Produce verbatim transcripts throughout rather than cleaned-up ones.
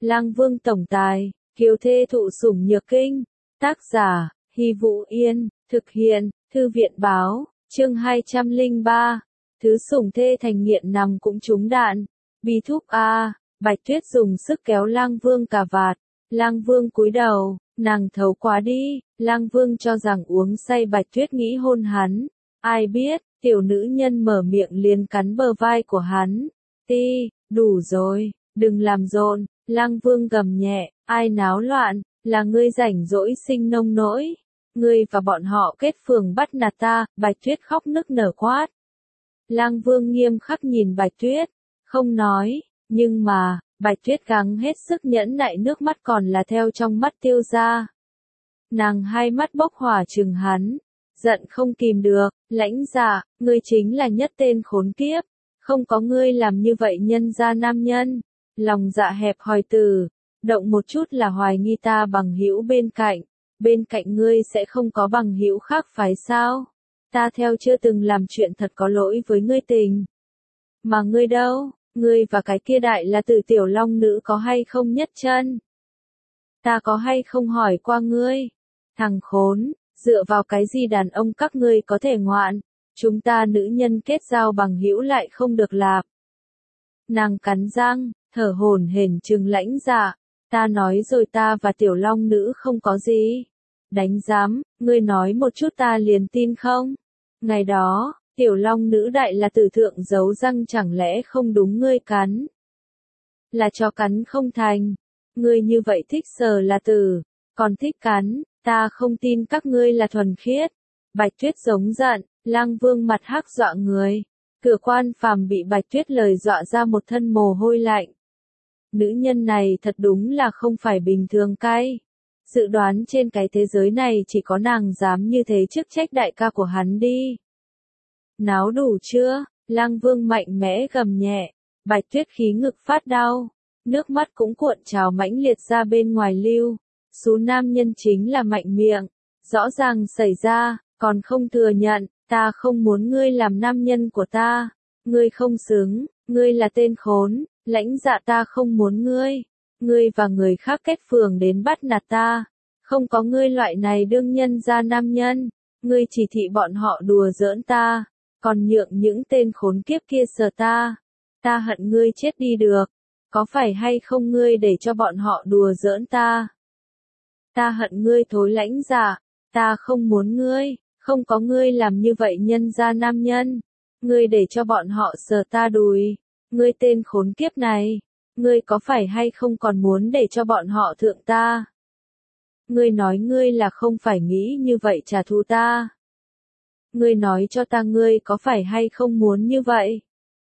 Lang Vương tổng tài, kiều thê thụ sủng nhược kinh. Tác giả, Hy Vũ Yên, thực hiện, Thư viện báo, chương hai trăm lẻ ba. Thứ sủng thê thành nghiện nằm cũng trúng đạn. Bi thúc a, Bạch Tuyết dùng sức kéo Lang Vương cà vạt. Lang Vương cúi đầu, nàng thấu quá đi. Lang Vương cho rằng uống say Bạch Tuyết nghĩ hôn hắn. Ai biết, tiểu nữ nhân mở miệng liền cắn bờ vai của hắn. Ti, đủ rồi, đừng làm rộn. Lang Vương gầm nhẹ, ai náo loạn, là ngươi rảnh rỗi sinh nông nỗi. Ngươi và bọn họ kết phường bắt nạt ta. Bạch Tuyết khóc nức nở quát. Lang Vương nghiêm khắc nhìn Bạch Tuyết, không nói, nhưng mà, Bạch Tuyết gắng hết sức nhẫn nại, nước mắt còn là theo trong mắt tiêu ra. Nàng hai mắt bốc hỏa trừng hắn, giận không kìm được, lãnh dạ, ngươi chính là nhất tên khốn kiếp, không có ngươi làm như vậy nhân gia nam nhân, lòng dạ hẹp hòi tử, động một chút là hoài nghi ta bằng hữu bên cạnh, bên cạnh ngươi sẽ không có bằng hữu khác phải sao? Ta theo chưa từng làm chuyện thật có lỗi với ngươi tình. Mà ngươi đâu, ngươi và cái kia đại là tử tiểu long nữ có hay không nhất chân? Ta có hay không hỏi qua ngươi? Thằng khốn, dựa vào cái gì đàn ông các ngươi có thể ngoạn, chúng ta nữ nhân kết giao bằng hữu lại không được lạp. Nàng cắn răng, thở hổn hển trừng lãnh dạ, ta nói rồi ta và tiểu long nữ không có gì. Đánh giám, ngươi nói một chút ta liền tin không? Ngày đó, tiểu long nữ đại là tử thượng giấu răng chẳng lẽ không đúng ngươi cắn? Là cho cắn không thành. Ngươi như vậy thích sờ là tử, còn thích cắn, ta không tin các ngươi là thuần khiết. Bạch Tuyết giống giận, Lang Vương mặt hắc dọa người. Cửa quan phàm bị Bạch Tuyết lời dọa ra một thân mồ hôi lạnh. Nữ nhân này thật đúng là không phải bình thường cay. Dự đoán trên cái thế giới này chỉ có nàng dám như thế chức trách đại ca của hắn đi. Náo đủ chưa? Lang Vương mạnh mẽ gầm nhẹ. Bạch Tuyết khí ngực phát đau. Nước mắt cũng cuộn trào mãnh liệt ra bên ngoài lưu. Số nam nhân chính là mạnh miệng. Rõ ràng xảy ra, còn không thừa nhận. Ta không muốn ngươi làm nam nhân của ta. Ngươi không xứng, ngươi là tên khốn. Lãnh dạ ta không muốn ngươi. Ngươi và người khác kết phường đến bắt nạt ta. Không có ngươi loại này đương nhân ra nam nhân. Ngươi chỉ thị bọn họ đùa giỡn ta. Còn nhượng những tên khốn kiếp kia sờ ta. Ta hận ngươi chết đi được. Có phải hay không ngươi để cho bọn họ đùa giỡn ta? Ta hận ngươi thối lãnh dạ. Ta không muốn ngươi. Không có ngươi làm như vậy nhân ra nam nhân. Ngươi để cho bọn họ sờ ta đùi. Ngươi tên khốn kiếp này. Ngươi có phải hay không còn muốn để cho bọn họ thượng ta? Ngươi nói ngươi là không phải nghĩ như vậy trả thù ta. Ngươi nói cho ta ngươi có phải hay không muốn như vậy?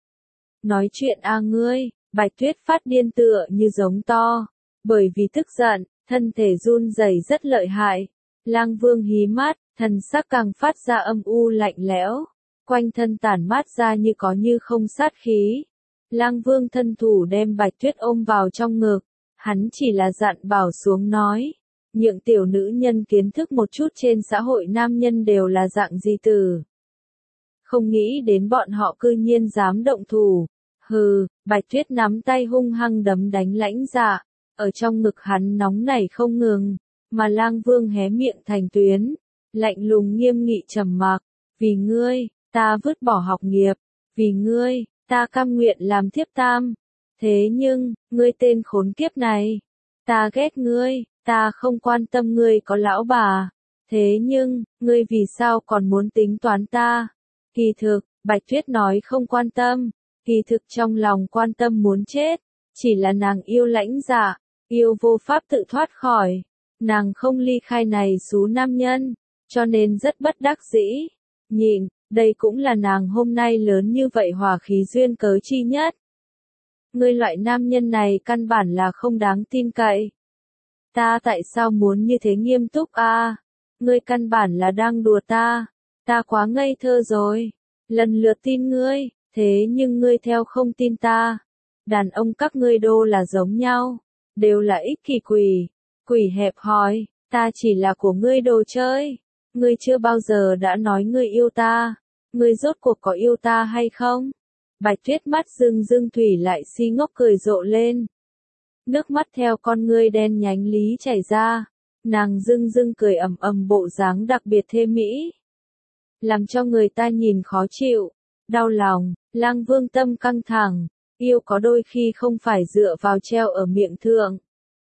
Nói chuyện a à ngươi, Bạch Tuyết phát điên tựa như giống to. Bởi vì tức giận, thân thể run rẩy rất lợi hại. Lang Vương hí mắt, thần sắc càng phát ra âm u lạnh lẽo. Quanh thân tản mát ra như có như không sát khí. Lang Vương thân thủ đem Bạch Tuyết ôm vào trong ngực, hắn chỉ là dặn bảo xuống nói, nhượng tiểu nữ nhân kiến thức một chút trên xã hội nam nhân đều là dạng gì từ. Không nghĩ đến bọn họ cư nhiên dám động thủ, hừ, Bạch Tuyết nắm tay hung hăng đấm đánh lãnh dạ, ở trong ngực hắn nóng nảy không ngừng, mà Lang Vương hé miệng thành tuyến, lạnh lùng nghiêm nghị trầm mặc, vì ngươi, ta vứt bỏ học nghiệp, vì ngươi. Ta cam nguyện làm thiếp tam. Thế nhưng, ngươi tên khốn kiếp này. Ta ghét ngươi, ta không quan tâm ngươi có lão bà. Thế nhưng, ngươi vì sao còn muốn tính toán ta? Kỳ thực, Bạch Tuyết nói không quan tâm. Kỳ thực trong lòng quan tâm muốn chết. Chỉ là nàng yêu lãnh dạ, yêu vô pháp tự thoát khỏi. Nàng không ly khai này số nam nhân, cho nên rất bất đắc dĩ. Nhịn. Đây cũng là nàng hôm nay lớn như vậy hòa khí duyên cớ chi nhất. Ngươi loại nam nhân này căn bản là không đáng tin cậy. Ta tại sao muốn như thế nghiêm túc a? À? Ngươi căn bản là đang đùa ta. Ta quá ngây thơ rồi. Lần lượt tin ngươi, thế nhưng ngươi theo không tin ta. Đàn ông các ngươi đô là giống nhau. Đều là ích kỷ quỷ. Quỷ hẹp hòi, ta chỉ là của ngươi đồ chơi. Ngươi chưa bao giờ đã nói ngươi yêu ta. Ngươi rốt cuộc có yêu ta hay không? Bạch Tuyết mắt rưng rưng thủy lại si ngốc cười rộ lên. nước mắt theo con ngươi đen nhánh lý chảy ra, nàng dưng dưng cười ầm ầm bộ dáng đặc biệt thê mỹ, làm cho người ta nhìn khó chịu, đau lòng. Lang Vương tâm căng thẳng, yêu có đôi khi không phải dựa vào treo ở miệng thượng.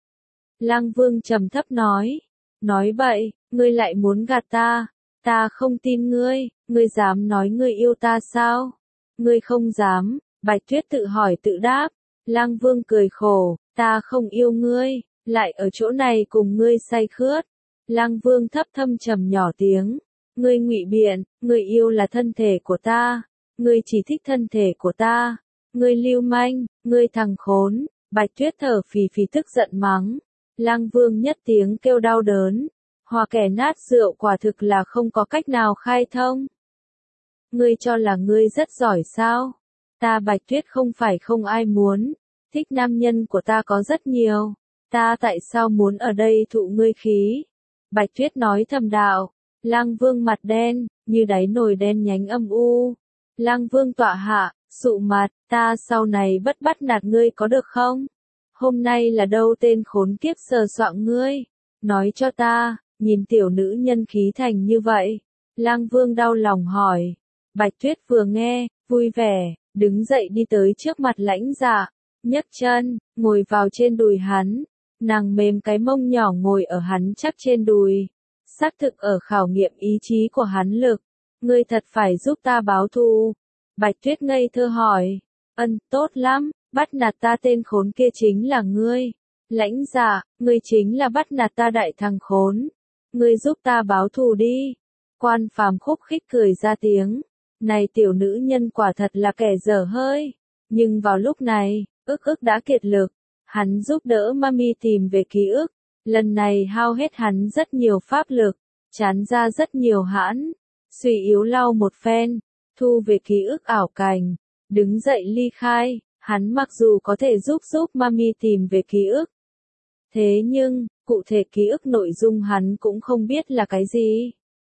Lang Vương trầm thấp nói, nói bậy, ngươi lại muốn gạt ta, ta không tin ngươi, ngươi dám nói ngươi yêu ta sao? Ngươi không dám. Bạch Tuyết tự hỏi tự đáp. Lang Vương cười khổ, ta không yêu ngươi, lại ở chỗ này cùng ngươi say khướt. Lang Vương thấp thâm trầm nhỏ tiếng, ngươi ngụy biện, ngươi yêu là thân thể của ta, ngươi chỉ thích thân thể của ta, ngươi lưu manh, ngươi thằng khốn. Bạch Tuyết thở phì phì tức giận mắng. Lang Vương nhất tiếng kêu đau đớn, hòa kẻ nát rượu quả thực là không có cách nào khai thông. Ngươi cho là ngươi rất giỏi sao? Ta Bạch Tuyết không phải không ai muốn, thích nam nhân của ta có rất nhiều, ta tại sao muốn ở đây thụ ngươi khí? Bạch Tuyết nói thầm đạo. Lang Vương mặt đen, như đáy nồi đen nhánh âm u. Lang Vương tọa hạ, sụ mặt, ta sau này bất bắt nạt ngươi có được không? Hôm nay là đâu tên khốn kiếp sờ soạng ngươi? Nói cho ta, nhìn tiểu nữ nhân khí thành như vậy. Lang Vương đau lòng hỏi. Bạch Tuyết vừa nghe, vui vẻ, đứng dậy đi tới trước mặt Lãnh Dạ, nhấc chân, ngồi vào trên đùi hắn. Nàng mềm cái mông nhỏ ngồi ở hắn chắc trên đùi. Xác thực ở khảo nghiệm ý chí của hắn lực. Ngươi thật phải giúp ta báo thù. Bạch Tuyết ngây thơ hỏi. Ân, tốt lắm, bắt nạt ta tên khốn kia chính là ngươi. Lãnh Dạ, ngươi chính là bắt nạt ta đại thằng khốn. Ngươi giúp ta báo thù đi. Quan Phàm khúc khích cười ra tiếng. Này tiểu nữ nhân quả thật là kẻ dở hơi. Nhưng vào lúc này, ức ức đã kiệt lực. Hắn giúp đỡ Mami tìm về ký ức. Lần này hao hết hắn rất nhiều pháp lực, chán ra rất nhiều hãn, suy yếu lau một phen, thu về ký ức ảo cảnh, đứng dậy ly khai. Hắn mặc dù có thể giúp giúp Mami tìm về ký ức, thế nhưng, cụ thể ký ức nội dung hắn cũng không biết là cái gì.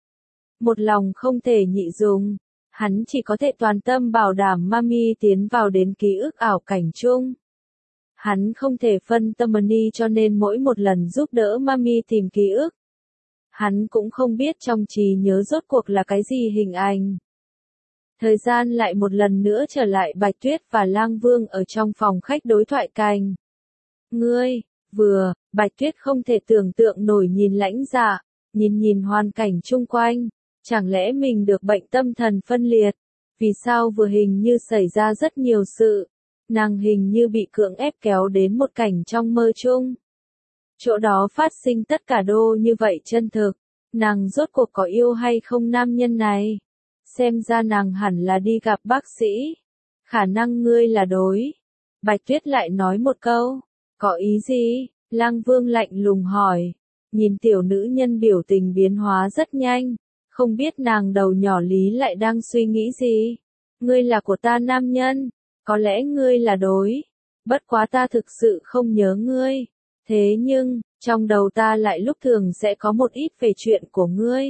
Một lòng không thể nhị dùng, hắn chỉ có thể toàn tâm bảo đảm Mami tiến vào đến ký ức ảo cảnh chung. Hắn không thể phân tâm ni cho nên mỗi một lần giúp đỡ Mami tìm ký ức. Hắn cũng không biết trong trí nhớ rốt cuộc là cái gì hình ảnh. Thời gian lại một lần nữa trở lại Bạch Tuyết và Lang Vương ở trong phòng khách đối thoại cành. Ngươi, vừa, Bạch Tuyết không thể tưởng tượng nổi nhìn Lãnh Dạ, nhìn nhìn hoàn cảnh chung quanh. Chẳng lẽ mình được bệnh tâm thần phân liệt? Vì sao vừa hình như xảy ra rất nhiều sự? Nàng hình như bị cưỡng ép kéo đến một cảnh trong mơ chung. Chỗ đó phát sinh tất cả đô như vậy chân thực. Nàng rốt cuộc có yêu hay không nam nhân này? Xem ra nàng hẳn là đi gặp bác sĩ. Khả năng ngươi là đối. Bạch Tuyết lại nói một câu. Có ý gì? Lang Vương lạnh lùng hỏi. Nhìn tiểu nữ nhân biểu tình biến hóa rất nhanh. Không biết nàng đầu nhỏ lý lại đang suy nghĩ gì? Ngươi là của ta nam nhân. Có lẽ ngươi là đối. Bất quá ta thực sự không nhớ ngươi. Thế nhưng, trong đầu ta lại lúc thường sẽ có một ít về chuyện của ngươi.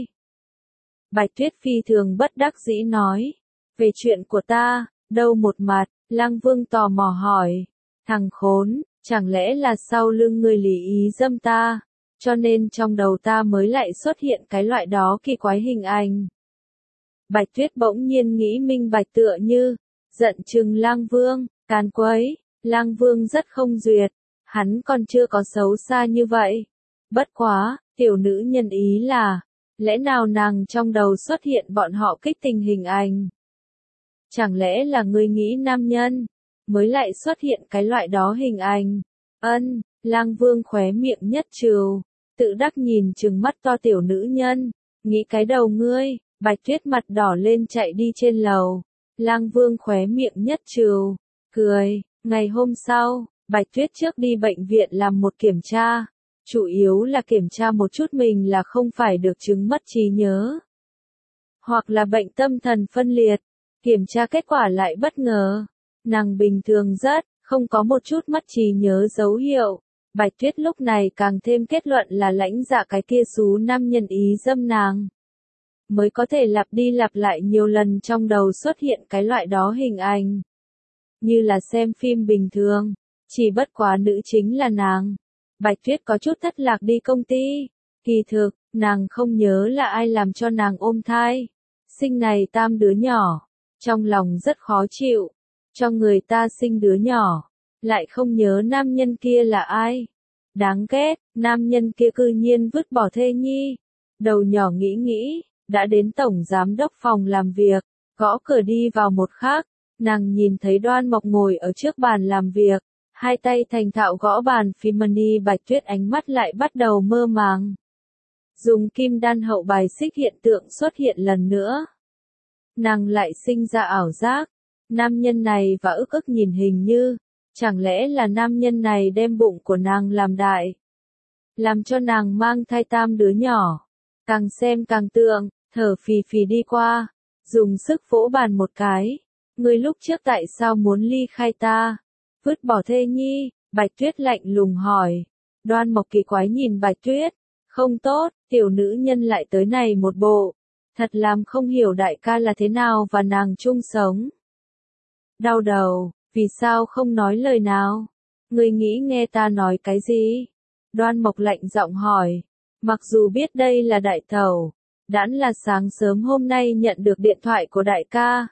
Bạch Tuyết phi thường bất đắc dĩ nói. Về chuyện của ta, đâu một mặt, Lang Vương tò mò hỏi. Thằng khốn, chẳng lẽ là sau lưng ngươi lý ý dâm ta, cho nên trong đầu ta mới lại xuất hiện cái loại đó kỳ quái hình ảnh. Bạch Tuyết bỗng nhiên nghĩ minh bạch tựa như, giận chừng Lang Vương, can quấy. Lang Vương rất không duyệt, hắn còn chưa có xấu xa như vậy. Bất quá, tiểu nữ nhân ý là, lẽ nào nàng trong đầu xuất hiện bọn họ kích tình hình ảnh? Chẳng lẽ là ngươi nghĩ nam nhân, mới lại xuất hiện cái loại đó hình ảnh? Ân, Lang Vương khóe miệng nhất trừ, tự đắc nhìn trừng mắt to tiểu nữ nhân, nghĩ cái đầu ngươi. Bạch Tuyết mặt đỏ lên chạy đi trên lầu. Lang Vương khóe miệng nhất trừ, cười. Ngày hôm sau, Bạch Tuyết trước đi bệnh viện làm một kiểm tra. Chủ yếu là kiểm tra một chút mình là không phải được chứng mất trí nhớ, hoặc là bệnh tâm thần phân liệt. Kiểm tra kết quả lại bất ngờ. Nàng bình thường rất, không có một chút mất trí nhớ dấu hiệu. Bạch Tuyết lúc này càng thêm kết luận là Lãnh Dạ cái kia xú nam nhân ý dâm nàng. Mới có thể lặp đi lặp lại nhiều lần trong đầu xuất hiện cái loại đó hình ảnh. Như là xem phim bình thường. Chỉ bất quá nữ chính là nàng. Bạch Tuyết có chút thất lạc đi công ty. Kỳ thực, nàng không nhớ là ai làm cho nàng ôm thai. Sinh này tam đứa nhỏ. Trong lòng rất khó chịu. Cho người ta sinh đứa nhỏ. Lại không nhớ nam nhân kia là ai. Đáng ghét, nam nhân kia cư nhiên vứt bỏ thê nhi. Đầu nhỏ nghĩ nghĩ, đã đến tổng giám đốc phòng làm việc, gõ cửa đi vào một khắc, nàng nhìn thấy Đoan Mộc ngồi ở trước bàn làm việc, hai tay thành thạo gõ bàn phím money. Bạch Tuyết ánh mắt lại bắt đầu mơ màng. Dùng kim đan hậu bài xích hiện tượng xuất hiện lần nữa. Nàng lại sinh ra ảo giác, nam nhân này và ức ức nhìn hình như, chẳng lẽ là nam nhân này đem bụng của nàng làm đại, làm cho nàng mang thai tam đứa nhỏ. Càng xem càng tượng, thở phì phì đi qua, dùng sức vỗ bàn một cái. Ngươi lúc trước tại sao muốn ly khai ta? Vứt bỏ thê nhi, Bạch Tuyết lạnh lùng hỏi. Đoan Mộc kỳ quái nhìn Bạch Tuyết, không tốt, tiểu nữ nhân lại tới này một bộ. Thật làm không hiểu đại ca là thế nào và nàng chung sống. Đau đầu, vì sao không nói lời nào? Ngươi nghĩ nghe ta nói cái gì? Đoan Mộc lạnh giọng hỏi. Mặc dù biết đây là đại tẩu, đãn là sáng sớm hôm nay nhận được điện thoại của đại ca.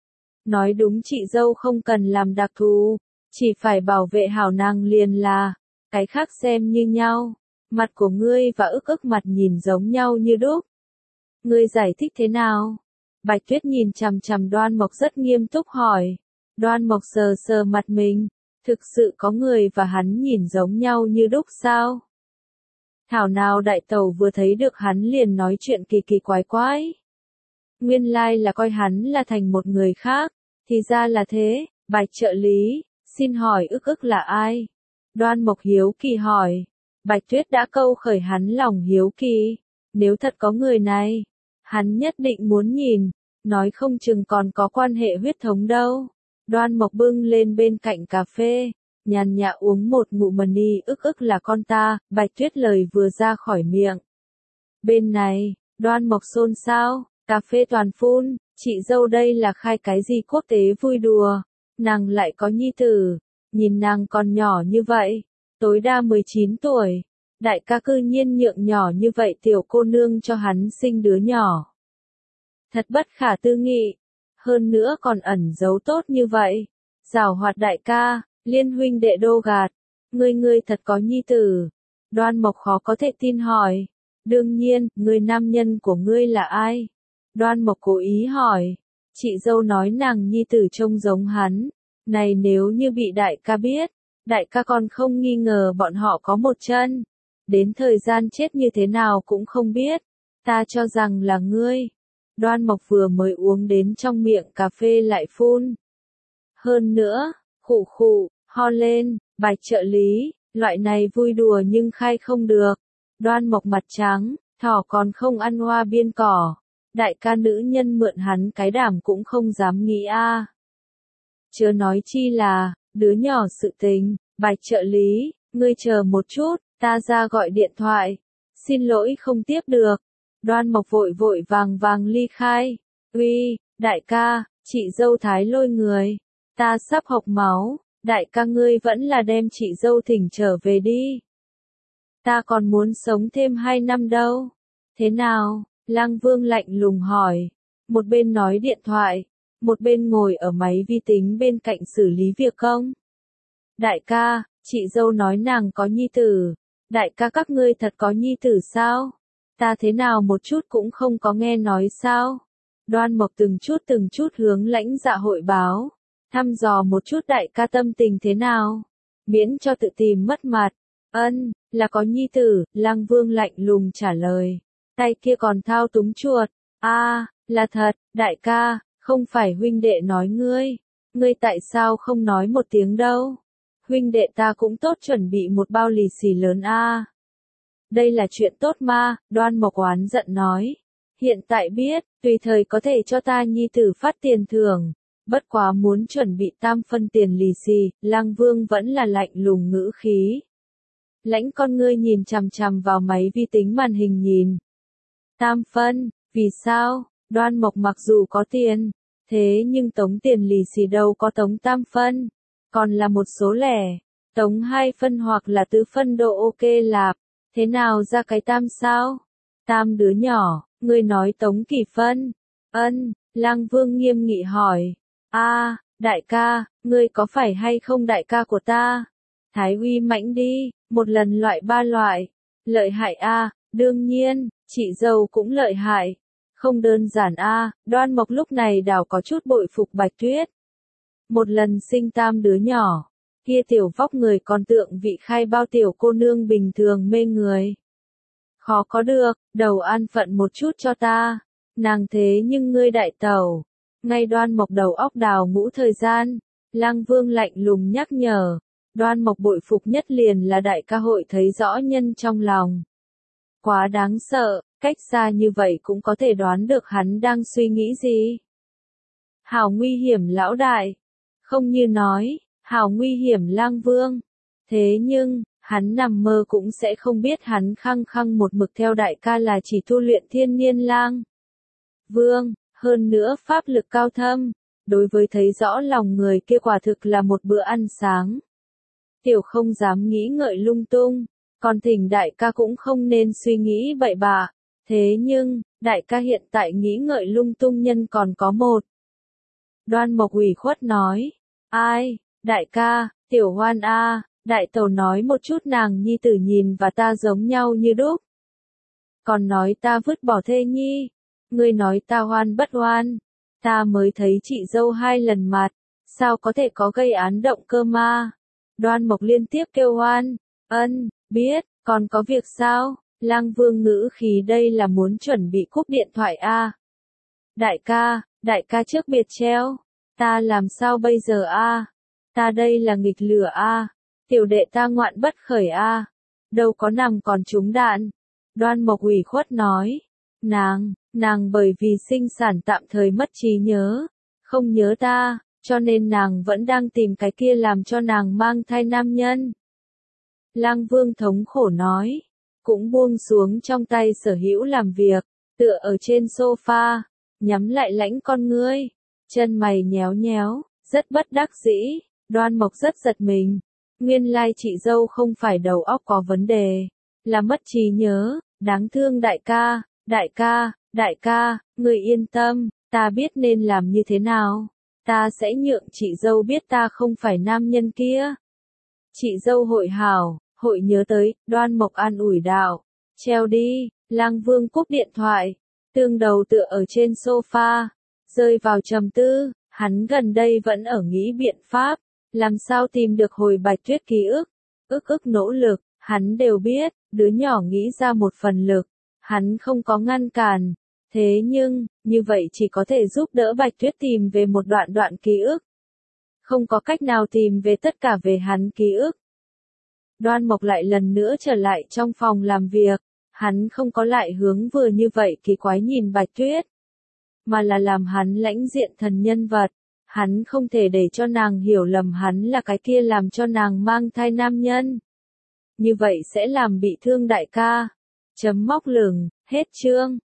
Nói đúng chị dâu không cần làm đặc thù, chỉ phải bảo vệ hảo nàng liền là, cái khác xem như nhau. Mặt của ngươi và ức ức mặt nhìn giống nhau như đúc. Ngươi giải thích thế nào? Bạch Tuyết nhìn chằm chằm Đoan Mộc rất nghiêm túc hỏi. Đoan Mộc sờ sờ mặt mình, thực sự có người và hắn nhìn giống nhau như đúc sao? Thảo nào đại tẩu vừa thấy được hắn liền nói chuyện kỳ kỳ quái quái. Nguyên lai là coi hắn là thành một người khác, thì ra là thế. Bạch trợ lý, xin hỏi ức ức là ai? Đoan Mộc hiếu kỳ hỏi. Bạch Tuyết đã câu khởi hắn lòng hiếu kỳ. Nếu thật có người này, hắn nhất định muốn nhìn, nói không chừng còn có quan hệ huyết thống đâu. Đoan Mộc bưng lên bên cạnh cà phê, nhàn nhã uống một ngụm money. Ức ức là con ta. Bạch Tuyết lời vừa ra khỏi miệng. Bên này, Đoan Mộc xôn xao, cà phê toàn phun, chị dâu đây là khai cái gì quốc tế vui đùa, nàng lại có nhi tử, nhìn nàng còn nhỏ như vậy, tối đa mười chín tuổi, đại ca cư nhiên nhượng nhỏ như vậy tiểu cô nương cho hắn sinh đứa nhỏ. Thật bất khả tư nghị, hơn nữa còn ẩn giấu tốt như vậy, giảo hoạt đại ca, liên huynh đệ đô gạt, ngươi ngươi thật có nhi tử. Đoan Mộc khó có thể tin hỏi, đương nhiên, người nam nhân của ngươi là ai? Đoan Mộc cố ý hỏi, chị dâu nói nàng nhi tử trông giống hắn, này nếu như bị đại ca biết, đại ca còn không nghi ngờ bọn họ có một chân, đến thời gian chết như thế nào cũng không biết, ta cho rằng là ngươi. Đoan Mộc vừa mới uống đến trong miệng cà phê lại phun. Hơn nữa, khụ khụ, ho lên, Bạch trợ lý, loại này vui đùa nhưng khai không được. Đoan Mộc mặt trắng, thỏ còn không ăn hoa biên cỏ. Đại ca nữ nhân mượn hắn cái đảm cũng không dám nghĩ a. À. Chớ nói chi là, đứa nhỏ sự tình. Bạch trợ lý, ngươi chờ một chút, ta ra gọi điện thoại. Xin lỗi không tiếp được. Đoan Mộc vội vội vàng vàng ly khai. Uy, đại ca, chị dâu thái lôi người. Ta sắp hộc máu, đại ca ngươi vẫn là đem chị dâu thỉnh trở về đi. Ta còn muốn sống thêm hai năm đâu. Thế nào? Lăng Vương lạnh lùng hỏi. Một bên nói điện thoại, một bên ngồi ở máy vi tính bên cạnh xử lý việc công. Đại ca, chị dâu nói nàng có nhi tử. Đại ca các ngươi thật có nhi tử sao? Ta thế nào một chút cũng không có nghe nói sao? Đoan Mộc từng chút từng chút hướng lãnh dạ hội báo, thăm dò một chút đại ca tâm tình thế nào, miễn cho tự tìm mất mặt. Ân, là có nhi tử, Lăng Vương lạnh lùng trả lời, tay kia còn thao túng chuột. A, à, là thật, đại ca, không phải huynh đệ nói ngươi, ngươi tại sao không nói một tiếng đâu? Huynh đệ ta cũng tốt chuẩn bị một bao lì xì lớn a. À. Đây là chuyện tốt mà, Đoan Mộc oán giận nói. Hiện tại biết, tùy thời có thể cho ta nhi tử phát tiền thưởng, bất quá muốn chuẩn bị tam phân tiền lì xì. Lăng Vương vẫn là lạnh lùng ngữ khí. Lãnh con ngươi nhìn chằm chằm vào máy vi tính màn hình nhìn. Tam phân, vì sao? Đoan Mộc mặc dù có tiền, thế nhưng tống tiền lì xì đâu có tống tam phân, còn là một số lẻ. Tống hai phân hoặc là tứ phân độ ok lạp, thế nào ra cái tam sao? Tam đứa nhỏ, ngươi nói Tốngกี่phân? Ân, Lăng Vương nghiêm nghị hỏi. A, đại ca, ngươi có phải hay không đại ca của ta? Thái uy mãnh đi, một lần loại ba loại. Lợi hại a, đương nhiên, chị dâu cũng lợi hại. Không đơn giản a, Đoan Mộc lúc này đảo có chút bội phục Bạch Tuyết. Một lần sinh tam đứa nhỏ, kia tiểu vóc người còn tượng vị khai bao tiểu cô nương bình thường mê người. Khó có được, đầu an phận một chút cho ta. Nàng thế nhưng ngươi đại tẩu. Ngay Đoan Mộc đầu óc đào ngũ thời gian, Lăng Vương lạnh lùng nhắc nhở. Đoan Mộc bội phục nhất liền là đại ca hội thấy rõ nhân trong lòng. Quá đáng sợ, cách xa như vậy cũng có thể đoán được hắn đang suy nghĩ gì. Hảo nguy hiểm lão đại. Không như nói, hảo nguy hiểm Lang Vương. Thế nhưng, hắn nằm mơ cũng sẽ không biết hắn khăng khăng một mực theo đại ca là chỉ tu luyện thiên niên lang Vương, hơn nữa pháp lực cao thâm, đối với thấy rõ lòng người kia quả thực là một bữa ăn sáng. Tiểu không dám nghĩ ngợi lung tung, còn thỉnh đại ca cũng không nên suy nghĩ bậy bạ. Thế nhưng, đại ca hiện tại nghĩ ngợi lung tung nhân còn có một. Đoan Mộc ủy khuất nói, ai, đại ca, tiểu hoan a, đại tẩu nói một chút nàng nhi tử nhìn và ta giống nhau như đúc. Còn nói ta vứt bỏ thê nhi, ngươi nói ta hoan bất hoan, ta mới thấy chị dâu hai lần mặt, sao có thể có gây án động cơ ma. Đoan Mộc liên tiếp kêu hoan, ân, biết, còn có việc sao? Lăng Vương ngữ khí đây là muốn chuẩn bị cúp điện thoại a. Đại ca, đại ca trước biệt treo, ta làm sao bây giờ a? Ta đây là nghịch lửa a, tiểu đệ ta ngoạn bất khởi a, đâu có nằm còn trúng đạn. Đoan Mộc ủy khuất nói, nàng, nàng bởi vì sinh sản tạm thời mất trí nhớ, không nhớ ta, cho nên nàng vẫn đang tìm cái kia làm cho nàng mang thai nam nhân. Lăng Vương thống khổ nói, cũng buông xuống trong tay sở hữu làm việc, tựa ở trên sofa, nhắm lại lãnh con ngươi, chân mày nhéo nhéo, rất bất đắc dĩ. Đoan Mộc rất giật mình, nguyên lai chị dâu không phải đầu óc có vấn đề, là mất trí nhớ, đáng thương đại ca, đại ca, đại ca, người yên tâm, ta biết nên làm như thế nào, ta sẽ nhượng chị dâu biết ta không phải nam nhân kia. Chị dâu hội hảo, hội nhớ tới. Đoan Mộc an ủi đạo, treo đi. Lăng Vương cúp điện thoại, tương đầu tựa ở trên sofa, rơi vào trầm tư. Hắn gần đây vẫn ở nghĩ biện pháp, làm sao tìm được hồi Bạch Tuyết ký ức. Ức ức nỗ lực, hắn đều biết, đứa nhỏ nghĩ ra một phần lực, hắn không có ngăn cản. Thế nhưng, như vậy chỉ có thể giúp đỡ Bạch Tuyết tìm về một đoạn đoạn ký ức. Không có cách nào tìm về tất cả về hắn ký ức. Đoan Mộc lại lần nữa trở lại trong phòng làm việc, hắn không có lại hướng vừa như vậy kỳ quái nhìn Bạch Tuyết, mà là làm hắn lãnh diện thần nhân vật. Hắn không thể để cho nàng hiểu lầm hắn là cái kia làm cho nàng mang thai nam nhân. Như vậy sẽ làm bị thương đại ca. Chấm móc lửng, hết chương.